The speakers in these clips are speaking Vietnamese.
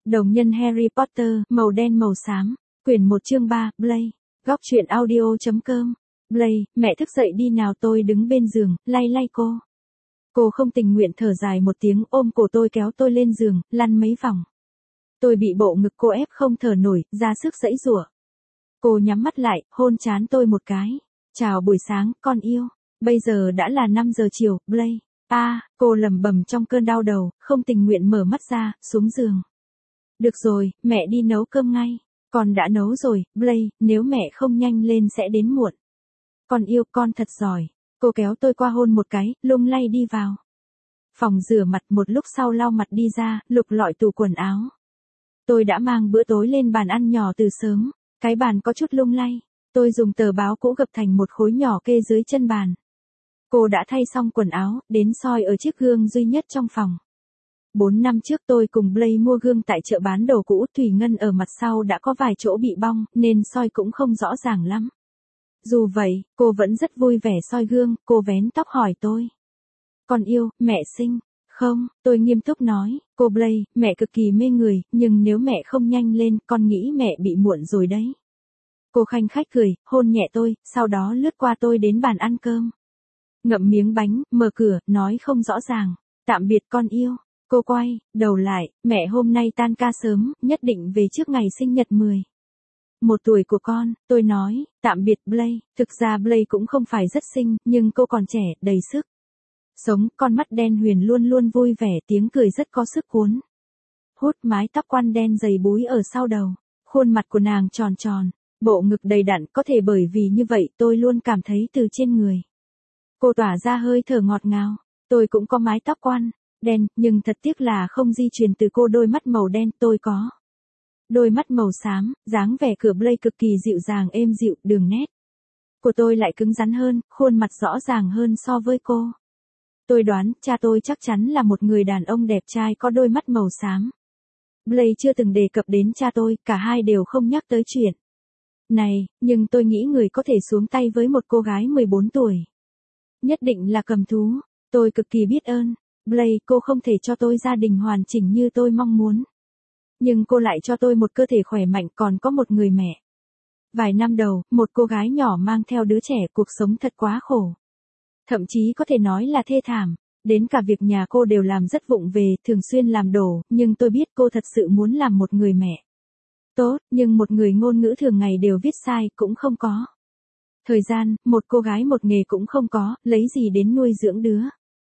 Đồng nhân Harry Potter, màu đen màu xám, quyển 1 chương 3, Blay. Góc truyện audio.com. Blay, mẹ thức dậy đi nào, tôi đứng bên giường, lay lay cô. Cô không tình nguyện thở dài một tiếng, ôm cổ tôi kéo tôi lên giường, lăn mấy vòng. Tôi bị bộ ngực cô ép không thở nổi, ra sức giãy giụa. Cô nhắm mắt lại, hôn trán tôi một cái. Chào buổi sáng, con yêu. Bây giờ đã là 5 giờ chiều, Blay. Cô lẩm bẩm trong cơn đau đầu, không tình nguyện mở mắt ra, xuống giường. Được rồi, mẹ đi nấu cơm ngay. Con đã nấu rồi, Blay, nếu mẹ không nhanh lên sẽ đến muộn. Con yêu, con thật giỏi. Cô kéo tôi qua hôn một cái, lung lay đi vào phòng rửa mặt, một lúc sau lau mặt đi ra, lục lọi tủ quần áo. Tôi đã mang bữa tối lên bàn ăn nhỏ từ sớm, cái bàn có chút lung lay. Tôi dùng tờ báo cũ gập thành một khối nhỏ kê dưới chân bàn. Cô đã thay xong quần áo, đến soi ở chiếc gương duy nhất trong phòng. 4 năm trước tôi cùng Blay mua gương tại chợ bán đồ cũ, thủy ngân ở mặt sau đã có vài chỗ bị bong, nên soi cũng không rõ ràng lắm. Dù vậy, cô vẫn rất vui vẻ soi gương, cô vén tóc hỏi tôi. Con yêu, mẹ xinh. Không, tôi nghiêm túc nói, cô Blay, mẹ cực kỳ mê người, nhưng nếu mẹ không nhanh lên, con nghĩ mẹ bị muộn rồi đấy. Cô khanh khách cười, hôn nhẹ tôi, sau đó lướt qua tôi đến bàn ăn cơm. Ngậm miếng bánh, mở cửa, nói không rõ ràng. Tạm biệt con yêu. Cô quay đầu lại, mẹ hôm nay tan ca sớm, nhất định về trước ngày sinh nhật 11 tuổi của con. Tôi nói, tạm biệt Blay. Thực ra Blay cũng không phải rất xinh, nhưng cô còn trẻ, đầy sức sống, con mắt đen huyền luôn luôn vui vẻ, tiếng cười rất có sức cuốn hút, mái tóc quăn đen dày búi ở sau đầu, khuôn mặt của nàng tròn tròn, bộ ngực đầy đặn, có thể bởi vì như vậy tôi luôn cảm thấy từ trên người cô tỏa ra hơi thở ngọt ngào. Tôi cũng có mái tóc quăn đen, nhưng thật tiếc là không di truyền từ cô đôi mắt màu đen, tôi có đôi mắt màu xám, dáng vẻ của Blay cực kỳ dịu dàng êm dịu, đường nét của tôi lại cứng rắn hơn, khuôn mặt rõ ràng hơn so với cô. Tôi đoán, cha tôi chắc chắn là một người đàn ông đẹp trai có đôi mắt màu xám. Blay chưa từng đề cập đến cha tôi, cả hai đều không nhắc tới chuyện này, nhưng tôi nghĩ người có thể xuống tay với một cô gái 14 tuổi. Nhất định là cầm thú. Tôi cực kỳ biết ơn. Blay, cô không thể cho tôi gia đình hoàn chỉnh như tôi mong muốn. Nhưng cô lại cho tôi một cơ thể khỏe mạnh, còn có một người mẹ. Vài năm đầu, một cô gái nhỏ mang theo đứa trẻ, cuộc sống thật quá khổ. Thậm chí có thể nói là thê thảm. Đến cả việc nhà cô đều làm rất vụng về, thường xuyên làm đổ, nhưng tôi biết cô thật sự muốn làm một người mẹ tốt, nhưng một người ngôn ngữ thường ngày đều viết sai, cũng không có thời gian, một cô gái một nghề cũng không có, lấy gì đến nuôi dưỡng đứa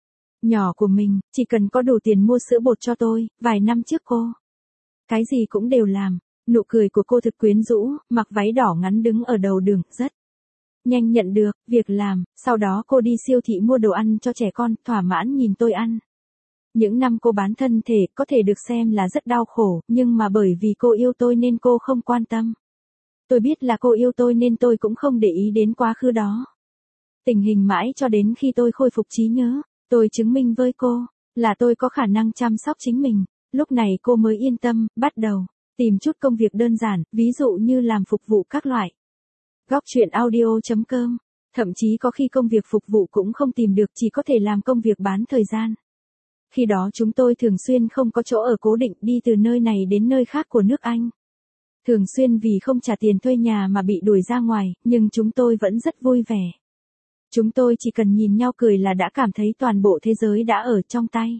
nhỏ của mình, chỉ cần có đủ tiền mua sữa bột cho tôi. Vài năm trước cô cái gì cũng đều làm. Nụ cười của cô thực quyến rũ, mặc váy đỏ ngắn đứng ở đầu đường, rất nhanh nhận được việc làm. Sau đó cô đi siêu thị mua đồ ăn cho trẻ con, thỏa mãn nhìn tôi ăn. Những năm cô bán thân thể có thể được xem là rất đau khổ, nhưng mà bởi vì cô yêu tôi nên cô không quan tâm. Tôi biết là cô yêu tôi nên tôi cũng không để ý đến quá khứ đó. Tình hình mãi cho đến khi tôi khôi phục trí nhớ, tôi chứng minh với cô là tôi có khả năng chăm sóc chính mình. Lúc này cô mới yên tâm, bắt đầu tìm chút công việc đơn giản, ví dụ như làm phục vụ các loại. Góc truyện audio.com. Thậm chí có khi công việc phục vụ cũng không tìm được, chỉ có thể làm công việc bán thời gian. Khi đó chúng tôi thường xuyên không có chỗ ở cố định, đi từ nơi này đến nơi khác của nước Anh. Thường xuyên vì không trả tiền thuê nhà mà bị đuổi ra ngoài, nhưng chúng tôi vẫn rất vui vẻ. Chúng tôi chỉ cần nhìn nhau cười là đã cảm thấy toàn bộ thế giới đã ở trong tay.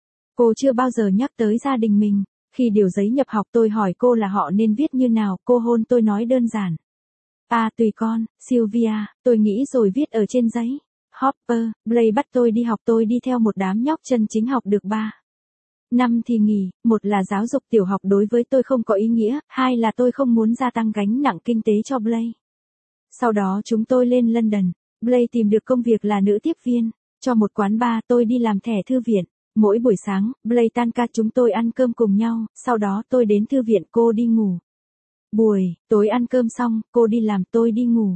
Cô chưa bao giờ nhắc tới gia đình mình. Khi điều giấy nhập học tôi hỏi cô là họ nên viết như nào, cô hôn tôi nói đơn giản. Tùy con, Sylvia, tôi nghĩ rồi viết ở trên giấy. Hopper, Blay bắt tôi đi học, tôi đi theo một đám nhóc chân chính học được 3 năm thì nghỉ. Một là giáo dục tiểu học đối với tôi không có ý nghĩa, hai là tôi không muốn gia tăng gánh nặng kinh tế cho Blay. Sau đó chúng tôi lên London. Blay tìm được công việc là nữ tiếp viên cho một quán bar, tôi đi làm thẻ thư viện. Mỗi buổi sáng, Blay tan ca chúng tôi ăn cơm cùng nhau, sau đó tôi đến thư viện, cô đi ngủ. Buổi tối ăn cơm xong, cô đi làm, tôi đi ngủ.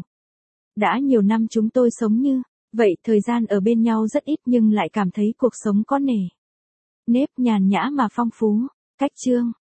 Đã nhiều năm chúng tôi sống như vậy, thời gian ở bên nhau rất ít nhưng lại cảm thấy cuộc sống có nề nếp, nhàn nhã mà phong phú. Cách chương